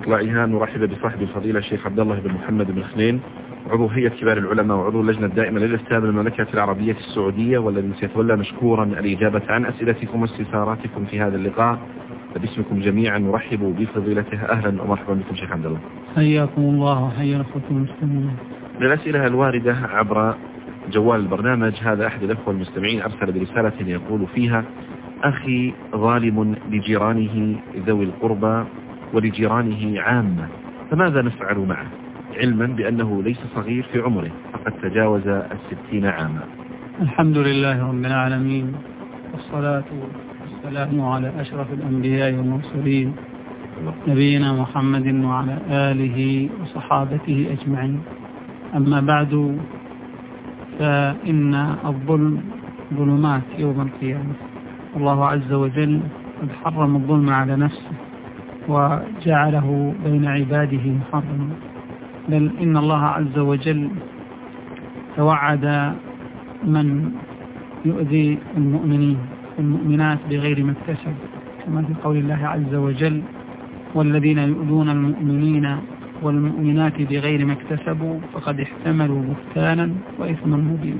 مطلعها نرحب بصاحب الفضيلة الشيخ عبد الله بن محمد بن خنين، عضو هيئة كبار العلماء وعضو اللجنة الدائمة للإفتاء بالمملكة العربية السعودية، والذي سيتولى مشكورا الإجابة عن أسئلتكم واستفساراتكم في هذا اللقاء. باسمكم جميعا نرحب بفضيلته. أهلا ومرحبا بكم شيخ عبد الله. حياكم الله وحيا أخوكم المسلمين. من الأسئلة الواردة عبر جوال البرنامج، هذا أحد الأخوة المستمعين أرسل برسالة يقول فيها: أخي ظالم لجيرانه ذوي القربى ولجيرانه عامة، فماذا نفعل معه علما بأنه ليس صغير في عمره فقد تجاوز 60 عاما؟ الحمد لله رب العالمين، والصلاة والسلام على أشرف الأنبياء والمرسلين نبينا محمد وعلى آله وصحابته أجمعين. أما بعد، فإن الظلم ظلمات يوم القيامة. الله عز وجل قد حرم الظلم على نفسه وجعله بين عباده محرما، بل إن الله عز وجل توعد من يؤذي المؤمنين والمؤمنات بغير ما اكتسب، كما في قول الله عز وجل: والذين يؤذون المؤمنين والمؤمنات بغير ما اكتسبوا فقد احتملوا بهتانا وإثما مبينا.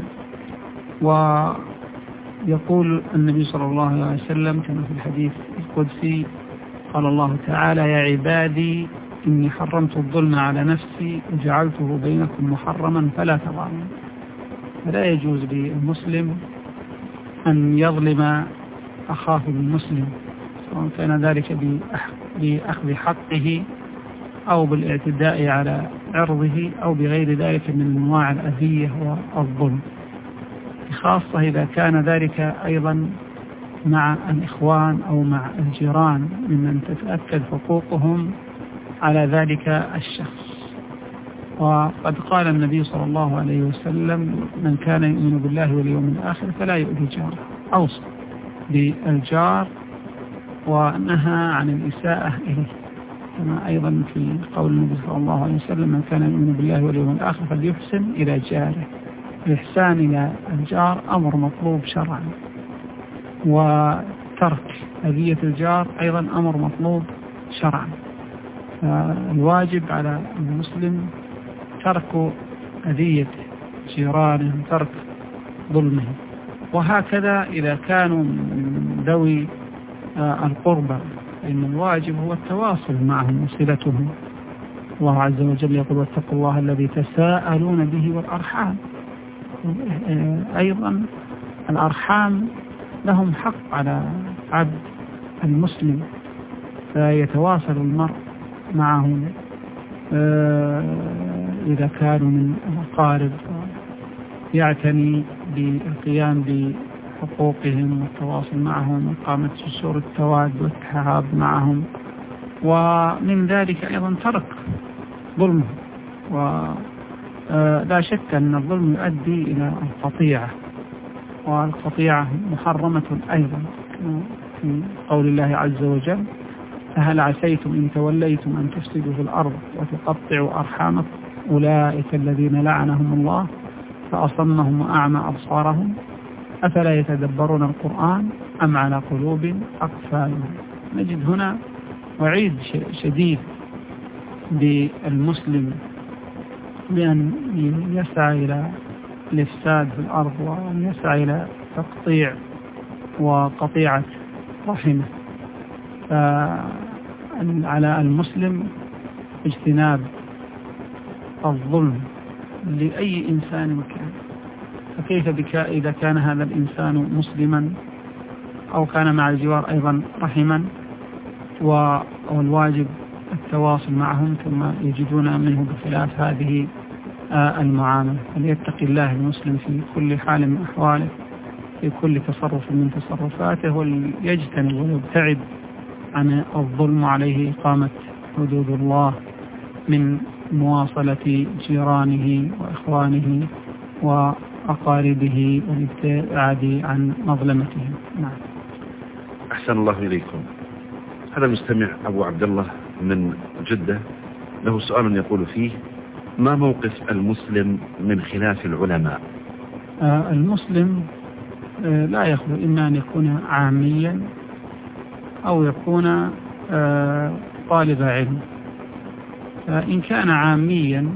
ويقول النبي صلى الله عليه وسلم كما في الحديث القدسي: قال الله تعالى: يا عبادي إني حرمت الظلم على نفسي وجعلته بينكم محرما فلا تظالموا. فلا يجوز للمسلم أن يظلم أخاه المسلم، سواء كان ذلك بأخذ حقه أو بالاعتداء على عرضه أو بغير ذلك من أنواع الأذية والظلم، خاصة إذا كان ذلك أيضا مع الإخوان أو مع الجيران ممن تتأكد حقوقهم على ذلك الشخص. وقد قال النبي صلى الله عليه وسلم: من كان يؤمن بالله واليوم الآخر فلا يؤذي جاره. أوصى بالجار ونهى عن الإساءة إليه، كما أيضا في قول النبي صلى الله عليه وسلم: من كان يؤمن بالله واليوم الآخر فليحسن إلى جاره. الإحسان إلى الجار أمر مطلوب شرعا، وترك أذية الجار أيضا أمر مطلوب شرعا. الواجب على المسلم ترك أذية جيرانه، ترك ظلمه. وهكذا إذا كانوا من ذوي القربى فإن الواجب هو التواصل معهم وصلتهم. الله عز وجل يقول: واتقوا الله الذي تساءلون به والأرحام. أيضا الأرحام لهم حق على عبد المسلم، فيتواصل المرء معهم إذا كانوا من الأقارب، يعتني بالقيام بحقوقهم والتواصل معهم وإقامة جسور التواد والتحاب معهم. ومن ذلك أيضا ترك ظلمه. ولا شك أن الظلم يؤدي إلى القطيعة، والقطيعة محرمة أيضا في قول الله عز وجل: فهل عسيتم إن توليتم أن تفسدوا في الأرض وتقطعوا أرحامكم أولئك الذين لعنهم الله فأصمهم وأعمى أبصارهم أفلا يتدبرون القرآن أم على قلوب أقفالها. نجد هنا وعيد شديد بالمسلم بأن يسعى إلى الإفساد في الأرض وأن يسعى إلى تقطيع وقطيعة رحمه. فعلى المسلم اجتناب الظلم لأي إنسان كان، فكيف بك إذا كان هذا الإنسان مسلما أو كان مع الجوار أيضا رحما، والواجب التواصل معهم ثم يجدون منه بخلاف هذه المعاملة. فليتقي الله المسلم في كل حال من أحواله، في كل تصرف من تصرفاته، وليجتنب ويبتعد عن الظلم، عليه إقامة حدود الله من مواصلة جيرانه وإخوانه وأقاربه والابتعاد عن مظلمتهم. نعم. أحسن الله إليكم. هذا المستمع أبو عبد الله من جدة له سؤال يقول فيه: ما موقف المسلم من خلاف العلماء؟ المسلم لا يخلو إما أن يكون عاميا أو يكون طالب علم. فإن كان عاميا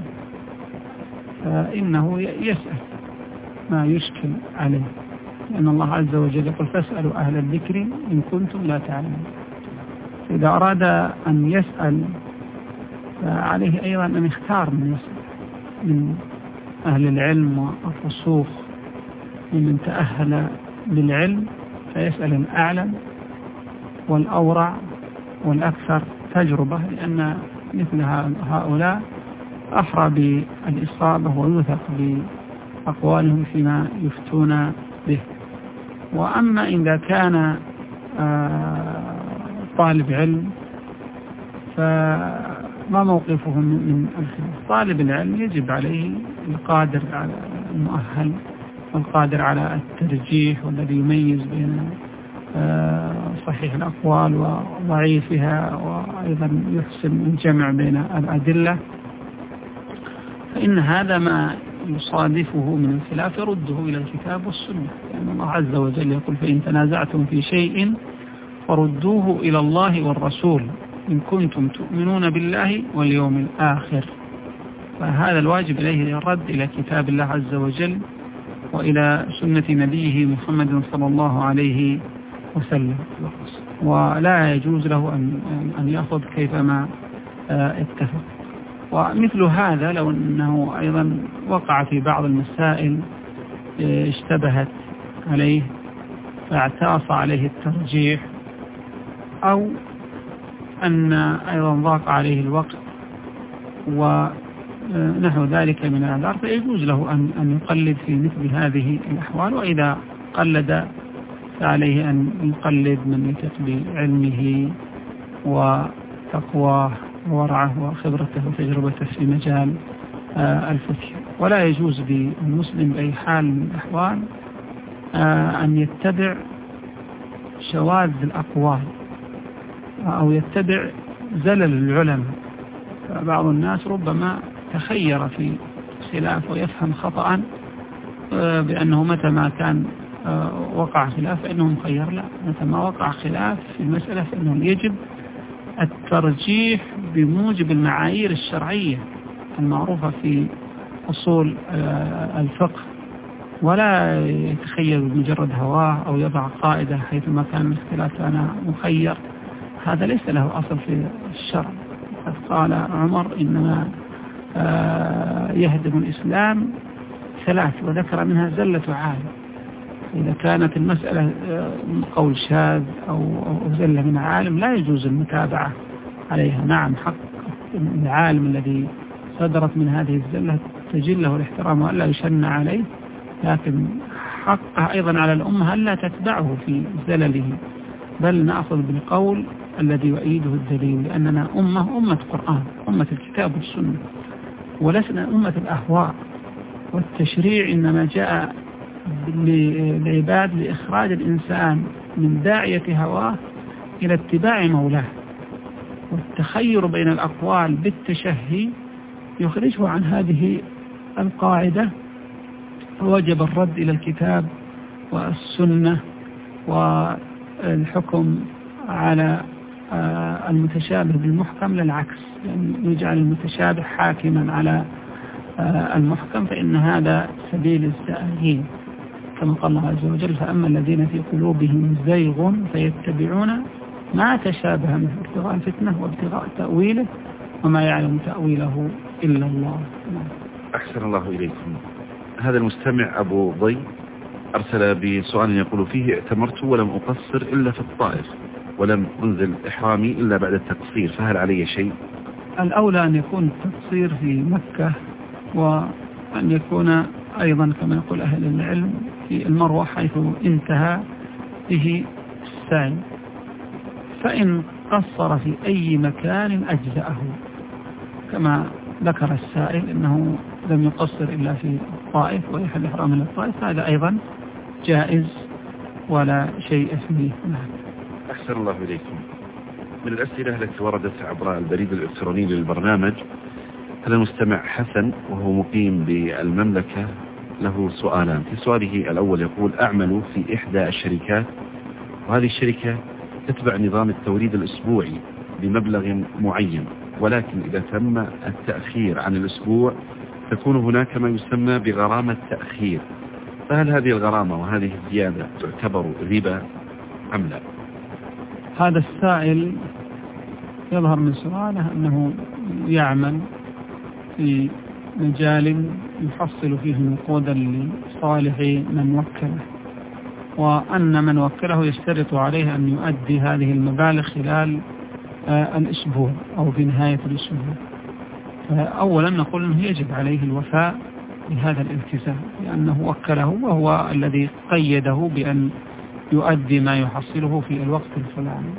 فإنه يسأل ما يشكل عليه، لأن الله عز وجل يقول فاسألوا أهل الذكر إن كنتم لا تعلمون. إذا أراد أن يسأل فعليه أيضا أن يختار من يسأل من أهل العلم والرسوخ ممن تأهل للعلم، فيسأل الأعلم والأورع والأكثر تجربة، لأن مثل هؤلاء أحرى بالإصابة ويوثق بأقوالهم فيما يفتون به. وأما إذا كان طالب علم فما موقفه من الخلاف؟ طالب العلم يجب عليه القادر على المؤهل والقادر على الترجيح والذي يميز بين صحيح الأقوال وضعيفها، وأيضا يحسن الجمع بين الأدلة، فإن هذا ما يصادفه من الخلاف يرده إلى الكتاب والسنة، لأن الله عز وجل يقول فإن تنازعتم في شيء فردوه إلى الله والرسول إن كنتم تؤمنون بالله واليوم الآخر. فهذا الواجب إليه الرد إلى كتاب الله عز وجل وإلى سنة نبيه محمد صلى الله عليه وسلم، ولا يجوز له أن يأخذ كيفما اتفق. ومثل هذا لو أنه أيضا وقع في بعض المسائل اشتبهت عليه فاعتاص عليه الترجيح، أو أن أيضا ضاق عليه الوقت ونحو ذلك من الأعذار، فيجوز له أن يقلد في مثل هذه الأحوال. وإذا قلد فعليه أن يقلد من يثق بعلمه وتقواه وورعه وخبرته وتجربته في مجال الفتية. ولا يجوز للمسلم بأي حال من الأحوال أن يتبع شواذ الأقوال أو يتبع زلل العلماء. فبعض الناس ربما تخير في خلاف ويفهم خطأ بأنه متى ما كان وقع خلاف فإنه مخير. لا، متى ما وقع خلاف في المسألة فإنه يجب الترجيح بموجب المعايير الشرعية المعروفة في أصول الفقه، ولا يتخيل بمجرد هواه أو يضع قاعدة حيثما كان الاختلاف أنا مخير. هذا ليس له أصل في الشرع. قد قال عمر إنما يهدم الإسلام ثلاث، وذكر منها زلة عالم. إذا كانت المسألة قول شاذ أو زلة من عالم لا يجوز المتابعة عليها. نعم، حق العالم الذي صدرت من هذه الزلة تجل له الاحترام وألا يشن عليه، لكن حقه أيضا على الأمة ألا تتبعه في زلله، بل نأخذ بالقول الذي يؤيده الدليل، لأننا أمة قرآن، أمة الكتاب والسنة، ولسنا أمة الأهواء والتشريع. إنما جاء للعباد لإخراج الإنسان من داعية هواه إلى اتباع مولاه، والتخير بين الأقوال بالتشهي يخرجه عن هذه القاعدة. فوجب الرد إلى الكتاب والسنة والحكم على المتشابه بالمحكم، للعكس، لأن يجعل المتشابه حاكما على المحكم، فإن هذا سبيل السائلين، كما قال الله عز وجل فأما الذين في قلوبهم زيغ فيتبعون ما تشابه منه ابتغاء الفتنة وابتغاء تأويله وما يعلم تأويله إلا الله. أحسن الله إليكم. هذا المستمع أبو ضي أرسل بسؤال يقول فيه اعتمرت ولم أقصر إلا في الطائف ولم أنزل إحرامي إلا بعد التقصير، فهل علي شيء؟ الأولى أن يكون التقصير في مكة، وأن يكون أيضا كما يقول أهل العلم في المروة حيث انتهى به السعي. فإن قصر في أي مكان أجزأه، كما ذكر السائل أنه لم يقصر إلا في الطائف ويحل إحرام إلى الطائف، هذا أيضا جائز ولا شيء فيه. أحسن الله إليكم. من الأسئلة التي وردت عبر البريد الإلكتروني للبرنامج، هذا المستمع حسن وهو مقيم بالمملكة له سؤالان. في سؤاله الأول يقول أعمل في إحدى الشركات، وهذه الشركة تتبع نظام التوريد الأسبوعي بمبلغ معين، ولكن إذا تم التأخير عن الأسبوع تكون هناك ما يسمى بغرامة تأخير، فهل هذه الغرامة وهذه الزيادة تعتبر ربا أم لا؟ هذا السائل يظهر من سؤاله أنه يعمل في مجال يحصل فيه نقودا لصالح من وكله، وأن من وكله يشترط عليه أن يؤدي هذه المبالغ خلال الأسبوع أو في نهاية الأسبوع. أولا نقول أنه يجب عليه الوفاء بهذا الالتزام، لأنه وكله وهو الذي قيده بأن يؤدي ما يحصله في الوقت الفلاني.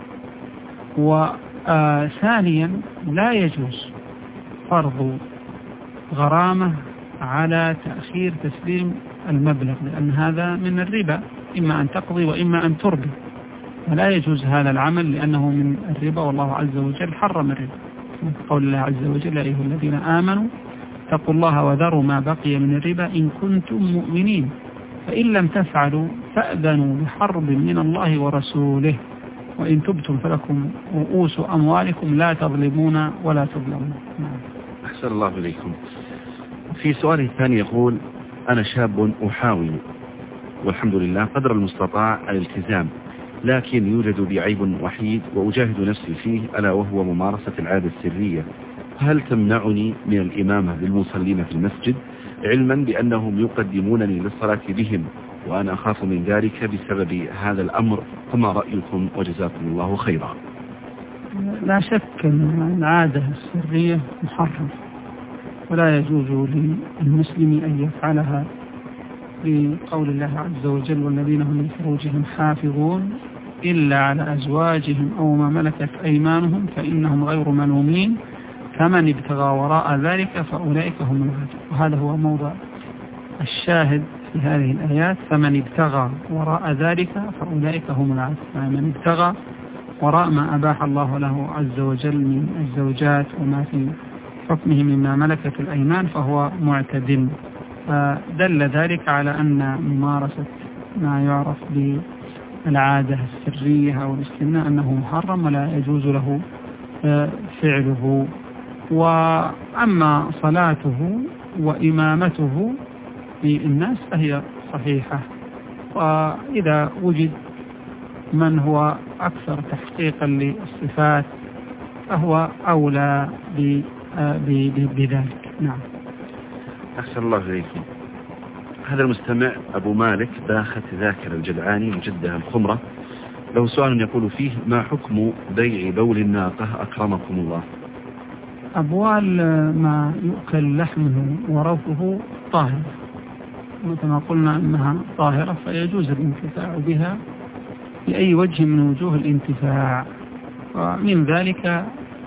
وثانيا لا يجوز فرض غرامة على تأخير تسليم المبلغ، لأن هذا من الربا، إما أن تقضي وإما أن تربي، فلا يجوز هذا العمل لأنه من الربا، والله عز وجل حرم الربا. قول الله عز وجل: يا أيها الذين آمنوا اتقوا الله وذروا ما بقي من الربا إن كنتم مؤمنين فإن لم تفعلوا فأذنوا بحرب من الله ورسوله وإن تبتم فلكم رؤوس أموالكم لا تظلمون ولا تظلمون. أحسن الله إليكم. في سؤال ثاني يقول: أنا شاب أحاول والحمد لله قدر المستطاع الالتزام، لكن يوجد بي عيب وحيد وأجاهد نفسي فيه، ألا وهو ممارسة العادة السرية، هل تمنعني من الإمامة بالمصلين في المسجد، علما بأنهم يقدمونني للصلاة بهم وأنا أخاف من ذلك بسبب هذا الأمر، فما رأيكم وجزاكم الله خيرا؟ لا شك أن العادة السرية محرم، ولا يجوز للمسلم أن يفعلها، بقول الله عز وجل: والذين هم لفروجهم حافظون إلا على أزواجهم أو ما ملكت أيمانهم فإنهم غير ملومين فمن ابتغى وراء ذلك فأولئك هم العادون. وهذا هو موضع الشاهد في هذه الآيات: فمن ابتغى وراء ذلك فأولئك هم العادون، فمن ابتغى وراء ما أباح الله له عز وجل من الزوجات وما في حكمه مما ملكت الأيمان فهو معتد. فدل ذلك على أن ممارسة ما يعرف بالعادة السرية أو الاستمناء أنه محرم ولا يجوز له فعله. وأما صلاته وإمامته للناس فهي صحيحة، وإذا وجد من هو أكثر تحقيقا للصفات فهو أولى بذلك. نعم. أحسن الله إليكم. هذا المستمع أبو مالك باخت ذاكر الجدعاني من جدة الخمرة، له سؤال يقول فيه: ما حكم بيع بول الناقة أكرمكم الله؟ أبوال ما يؤكل لحمه وروثه طاهرة، مثل ما قلنا أنها طاهرة فيجوز الانتفاع بها بأي وجه من وجوه الانتفاع، ومن ذلك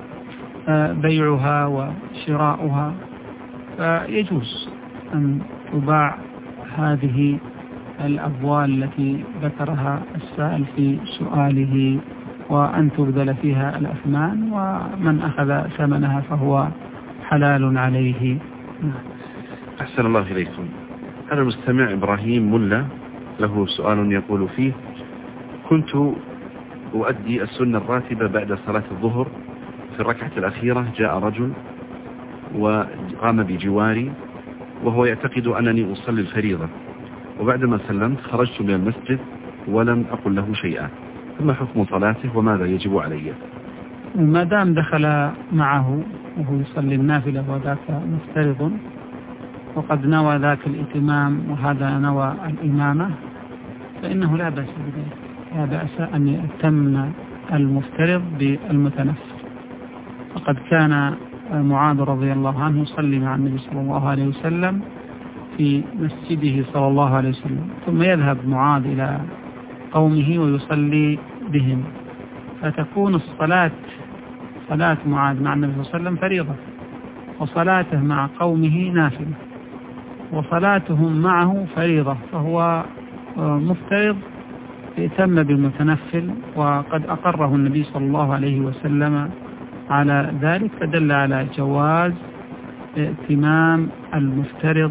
بيعها وشراؤها، فيجوز أن تباع هذه الأبوال التي ذكرها السائل في سؤاله وأن تبذل فيها الأثمان، ومن أخذ ثمنها فهو حلال عليه. أحسن الله إليكم. هذا المستمع إبراهيم ملا له سؤال يقول فيه: كنت أؤدي السنة الراتبة بعد صلاة الظهر، في الركعة الأخيرة جاء رجل وقام بجواري وهو يعتقد أنني أصلي الفريضة، وبعدما سلمت خرجت من المسجد ولم أقل له شيئا، فما حكم صلاته وماذا يجب علي؟ ما دام دخل معه وهو يصلي النافلة وذاك مفترض وقد نوى ذاك الإتمام وهذا نوى الإمامة فإنه لا بأس بذلك، لا بأس أن يأتم المفترض بالمتنفل. فقد كان معاذ رضي الله عنه يصلي مع النبي صلى الله عليه وسلم في مسجده صلى الله عليه وسلم، ثم يذهب معاذ إلى قومه ويصلي بهم، فتكون صلاة معاذ مع النبي صلى الله عليه وسلم فريضة، وصلاته مع قومه نافلة، وصلاتهم معه فريضة، فهو مفترض يتم بالمتنفل، وقد أقره النبي صلى الله عليه وسلم على ذلك، فدل على جواز ائتمام المفترض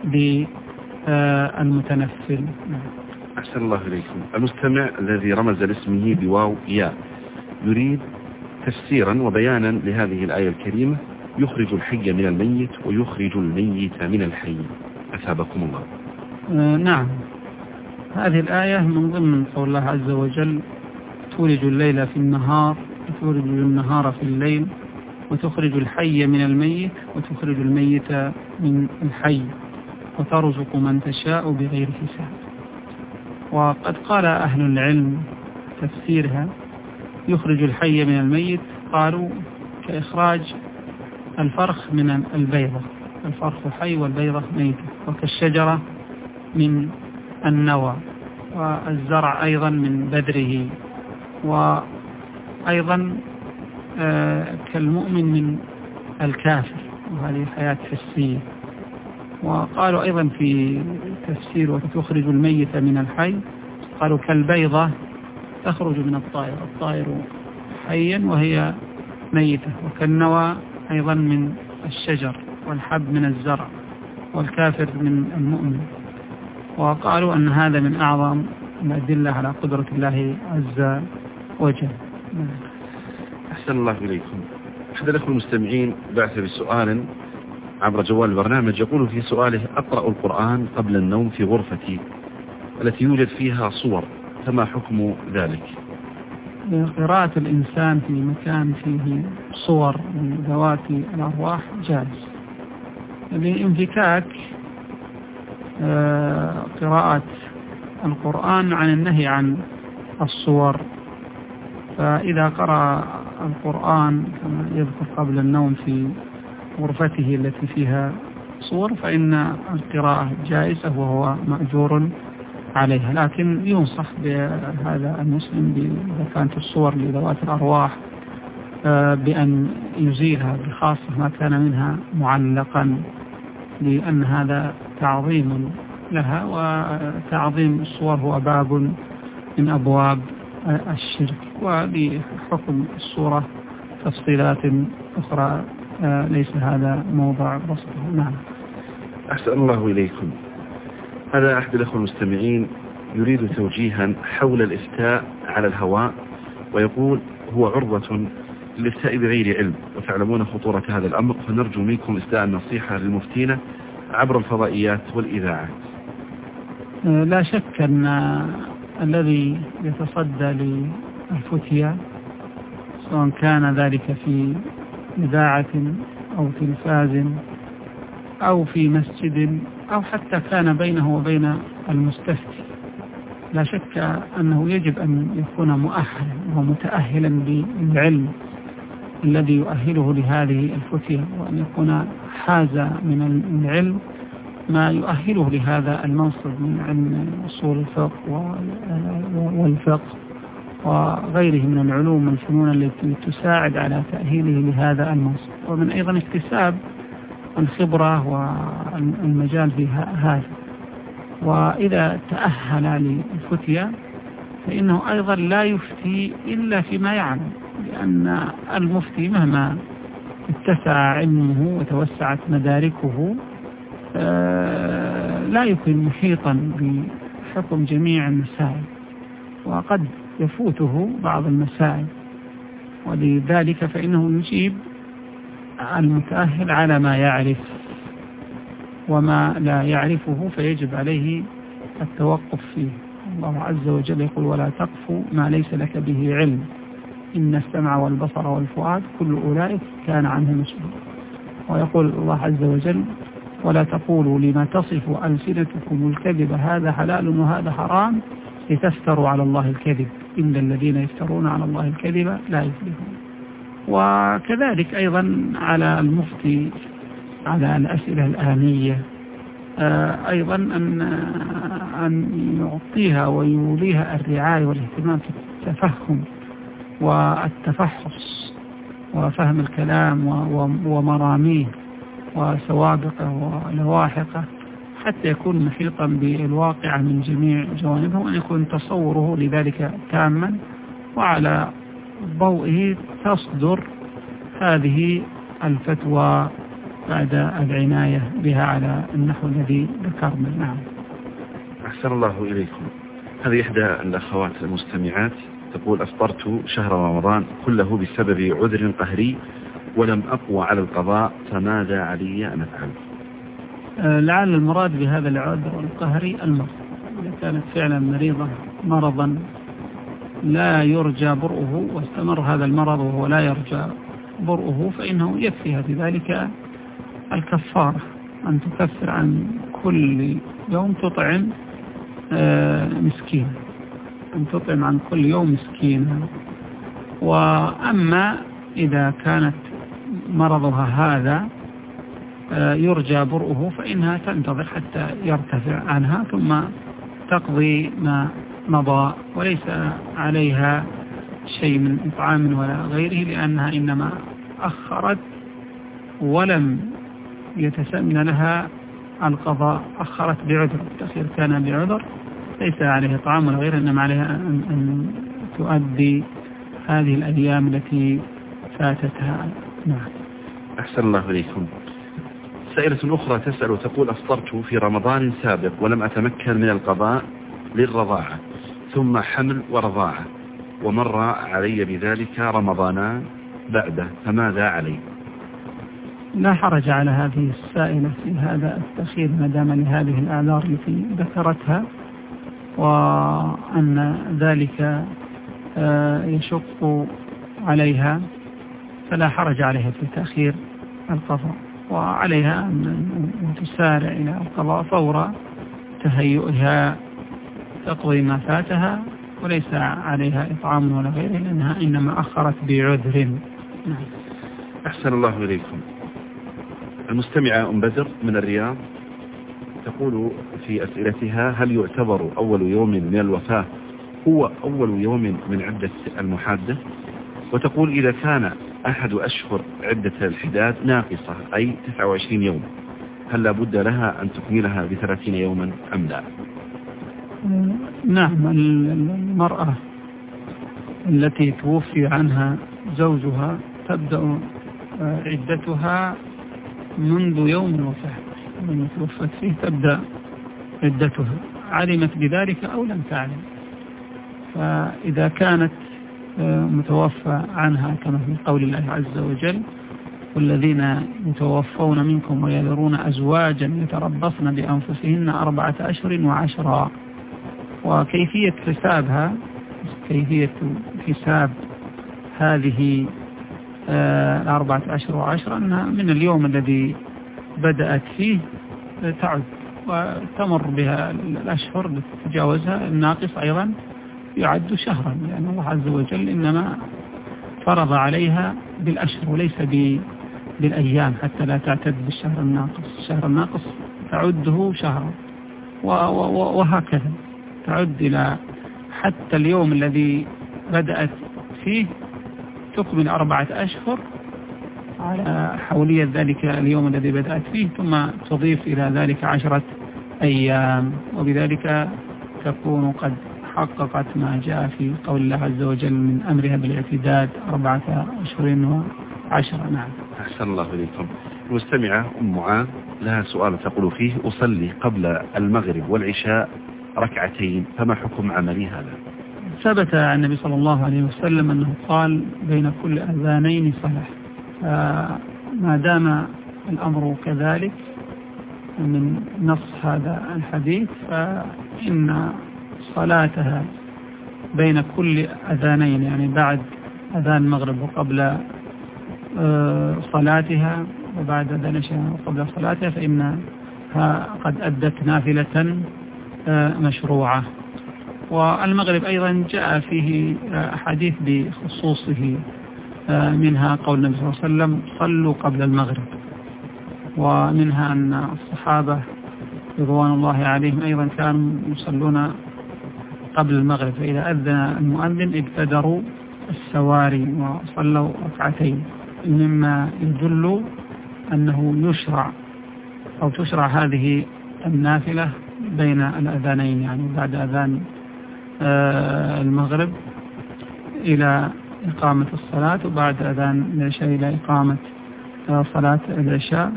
بالمتنفل. أحسن الله إليكم. المستمع الذي رمز لاسمه بواو ياء يريد تفسيرا وبيانا لهذه الآية الكريمة: يخرج الحي من الميت ويخرج الميت من الحي. أثابكم الله. نعم، هذه الآية من ضمن قول الله عز وجل: تولج الليل في النهار وتولج النهار في الليل وتخرج الحي من الميت وتخرج الميت من الحي وترزق من تشاء بغير حساب. وقد قال أهل العلم تفسيرها: يخرج الحي من الميت، قالوا كإخراج الفرخ من البيضة، الفرخ حي والبيضة ميتة، وكالشجرة من النوى، والزرع أيضا من بذره، وأيضا كالمؤمن من الكافر، وهذه حياة حسية. وقالوا أيضا في تفسير: وتخرج الميت من الحي، قالوا كالبيضة تخرج من الطائر، الطائر حيا وهي ميتة، وكالنوى أيضا من الشجر، والحب من الزرع، والكافر من المؤمن. وقالوا أن هذا من أعظم الأدلة على قدرة الله عز وجل. أحسن الله إليكم. أحد الأخوة المستمعين بعث بسؤال عبر جوال البرنامج، يقول في سؤاله: أقرأ القرآن قبل النوم في غرفتي التي يوجد فيها صور، فما حكم ذلك؟ قراءة الإنسان في مكان فيه صور من ذوات الأرواح جائز، لانفكاك قراءة القرآن عن النهي عن الصور. فإذا قرأ القرآن كما يذكر قبل النوم في غرفته التي فيها صور فإن القراءة جائزة وهو مأجور عليها، لكن ينصح بهذا المسلم إذا كانت الصور لذوات الأرواح بأن يزيلها، بخاصة ما كان منها معلقا، لأن هذا تعظيم لها، وتعظيم الصور هو باب من أبواب الشرك. ولحكم الصورة تفصيلات أخرى ليس هذا موضع بسطه. نعم. أحسن الله إليكم. هذا أحد الأخوة المستمعين يريد توجيها حول الإفتاء على الهواء، ويقول: هو عرضة للإفتاء بغير علم، وتعلمون خطورة هذا الأمر، فنرجو منكم إسداء النصيحة للمفتين عبر الفضائيات والإذاعات. لا شك أن الذي يتصدى للفتية، سواء كان ذلك في إذاعة أو تلفاز أو في مسجد أو حتى كان بينه وبين المستفتي، لا شك أنه يجب أن يكون مؤهلا ومتأهلا بالعلم الذي يؤهله لهذه الفتية، وأن يكون حاز من العلم ما يؤهله لهذا المنصب من علم أصول الفقه والفقه وغيره من العلوم والفنون التي تساعد على تأهيله لهذا المنصب، ومن أيضا اكتساب الخبرة والمجال في هذا. وإذا تأهل للفتية فإنه أيضا لا يفتي إلا فيما يعلم، لأن المفتي مهما اتسع علمه وتوسعت مداركه لا يكون محيطا بحكم جميع المسائل، وقد يفوته بعض المسائل، ولذلك فإنه يجيب المتأهل على ما يعرف، وما لا يعرفه فيجب عليه التوقف فيه. الله عز وجل يقول: ولا تقف ما ليس لك به علم إن السمع والبصر والفؤاد كل أولئك كان عنه مسؤولا. ويقول الله عز وجل: ولا تقولوا لما تصف ألسنتكم الكذب هذا حلال وهذا حرام لتفتروا على الله الكذب إن الذين يفترون على الله الكذب لا يفلحون. وكذلك أيضا على المفتي على الأسئلة الآنية أيضا أن يعطيها ويوليها الرعاية والاهتمام في التفهم والتفحص وفهم الكلام ومراميه وسوابقه ولواحقه، حتى يكون محيطا بالواقع من جميع جوانبه، وأن يكون تصوره لذلك تاما، وعلى ضوئه تصدر هذه الفتوى بعد العناية بها على النحو الذي ذكرنا. نعم. أحسن الله إليكم. هذه إحدى الأخوات المستمعات تقول أفطرت شهر رمضان كله بسبب عذر قهري ولم أقوى على القضاء، فماذا علي أن أفعل؟ لعل المراد بهذا العذر القهري المرض. إذا كانت فعلا مريضة مرضا لا يرجى برؤه واستمر هذا المرض وهو لا يرجى برؤه، فإنه يكفيها بذلك الكفارة، أن تكفر عن كل يوم تطعم مسكين، أن تطعم عن كل يوم مسكين. وأما إذا كانت مرضها هذا يرجى برؤه فإنها تنتظر حتى يرتفع عنها ثم تقضي ما مضى، وليس عليها شيء من إطعام ولا غيره، لأنها إنما أخرت ولم يتسنى لها القضاء، أخرت بعذر، التأخير كان بعذر، ليس عليها طعام ولا غيره، إنما عليها أن تؤدي هذه الأيام التي فاتتها. نعم. أحسن الله إليكم. سائلة أخرى تسأل وتقول أفطرت في رمضان سابق ولم أتمكن من القضاء للرضاعة، ثم حمل ورضاعة، ومر علي بذلك رمضان بعده، فماذا علي؟ لا حرج على هذه السائلة في هذا التأخير ما دام لهذه الأعذار التي ذكرتها، وأن ذلك يشق عليها، فلا حرج عليها في تأخير القضاء، وعليها أن تسارع إلى القضاء فور تهيئها تقضي ما فاتها، وليس عليها إطعام ولا غيره، لأنها إنما أخرت بعذر. أحسن الله إليكم. المستمعة أم بدر من الرياض تقول في أسئلتها: هل يعتبر أول يوم من الوفاة هو أول يوم من عدة المحادة؟ وتقول: إذا كان أحد أشهر عدة الحداد ناقصة أي 29 يوم، هل لابد لها أن تكملها ب30 يوما أم لا؟ نعم، المرأة التي توفي عنها زوجها تبدأ عدتها منذ يوم الوفاة، من توفت فيه تبدأ عدتها، علمت بذلك أو لم تعلم. فإذا كانت متوفى عنها كما في قول الله عز وجل: والذين يتوفون منكم ويذرون أزواجا يتربصن بأنفسهن 4 أشهر وعشرا. وكيفية حسابها، كيفية حساب هذه 4 أشهر وعشرا أنها من اليوم الذي بدأت فيه تعد وتمر بها الأشهر تتجاوزها، الناقص أيضا يعد شهرا، لأن الله عز وجل إنما فرض عليها بالأشهر وليس بالأيام، حتى لا تعتد بالشهر الناقص. الشهر الناقص تعده شهرا، وهكذا تعد إلى حتى اليوم الذي بدأت فيه تكمل 4 أشهر على حولية ذلك اليوم الذي بدأت فيه، ثم تضيف إلى ذلك 10 أيام، وبذلك تكون قد حققت ما جاء في قول الله عز وجل من أمرها بالاعتداد 4 أشهر و10. نعم. أحسن الله إليكم. المستمعة أم معاذ لها سؤال تقول فيه: أصلي قبل المغرب والعشاء ركعتين، فما حكم عملي هذا؟ ثبت عن النبي صلى الله عليه وسلم أنه قال: بين كل أذانين صلاة. ما دام الأمر كذلك من نص هذا الحديث، فإن صلاتها بين كل أذانين، يعني بعد أذان المغرب وقبل صلاتها، وبعد أذان العشاء وقبل صلاتها، فإنها قد أدت نافلة مشروعة. والمغرب أيضا جاء فيه حديث بخصوصه، منها قول النبي صلى الله عليه وسلم: صلوا قبل المغرب. ومنها أن الصحابة رضوان الله عليهم أيضا كانوا يصلون قبل المغرب، فإذا أذن المؤذن ابتدروا السواري وصلوا ركعتين، مما يدل أنه يشرع أو تشرع هذه النافلة بين الأذانين، يعني بعد أذان المغرب إلى إقامة الصلاة، وبعد أذان العشاء إلى إقامة صلاة العشاء.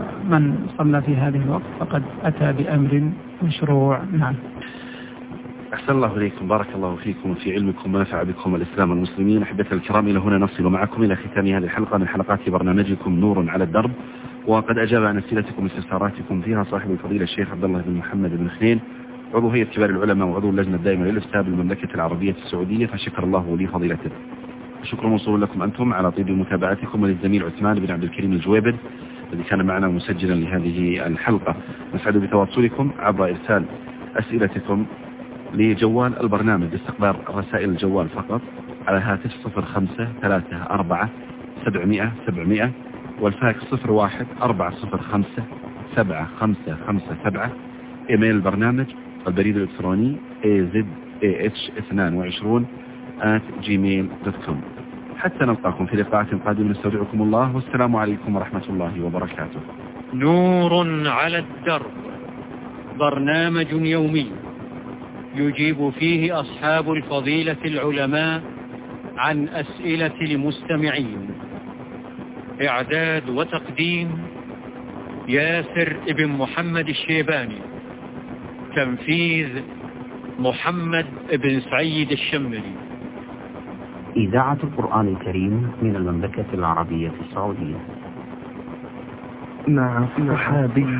فمن صلى في هذه الوقت فقد أتى بأمر مشروع. نعم. أحسن الله إليكم، بارك الله فيكم في علمكم ونفع بكم الإسلام والمسلمين. أحبتي الكرام، إلى هنا نصل معكم إلى ختام هذه الحلقة من حلقات برنامجكم نور على الدرب، وقد أجاب عن أسئلتكم واستفساراتكم فيها صاحب الفضيلة الشيخ عبد الله بن محمد بن خليل، عضو هيئة كبار العلماء وعضو اللجنة الدائمة للإفتاء بالمملكة العربية السعودية، فشكر الله لي فضيلته. شكرا موصول لكم أنتم على طيب متابعتكم، وللزميل عثمان بن عبد الكريم الجويبد الذي كان معنا مسجلا لهذه الحلقة. نسعد بتواصلكم عبر إرسال أسئلتكم لجوال البرنامج باستقبال رسائل الجوال فقط على هاتف 0534 والفاكس 01-405-7557. إيميل البرنامج البريد الإلكتروني azh22@gmail.com. حتى نلقاكم في لقاءات قادمة، نستودعكم الله والسلام عليكم ورحمة الله وبركاته. نور على الدرب، برنامج يومي يجيب فيه أصحاب الفضيلة العلماء عن أسئلة المستمعين. إعداد وتقديم ياسر ابن محمد الشيباني. تنفيذ محمد بن سعيد الشمري. إذاعة القرآن الكريم من المملكة العربية السعودية. مع صحابي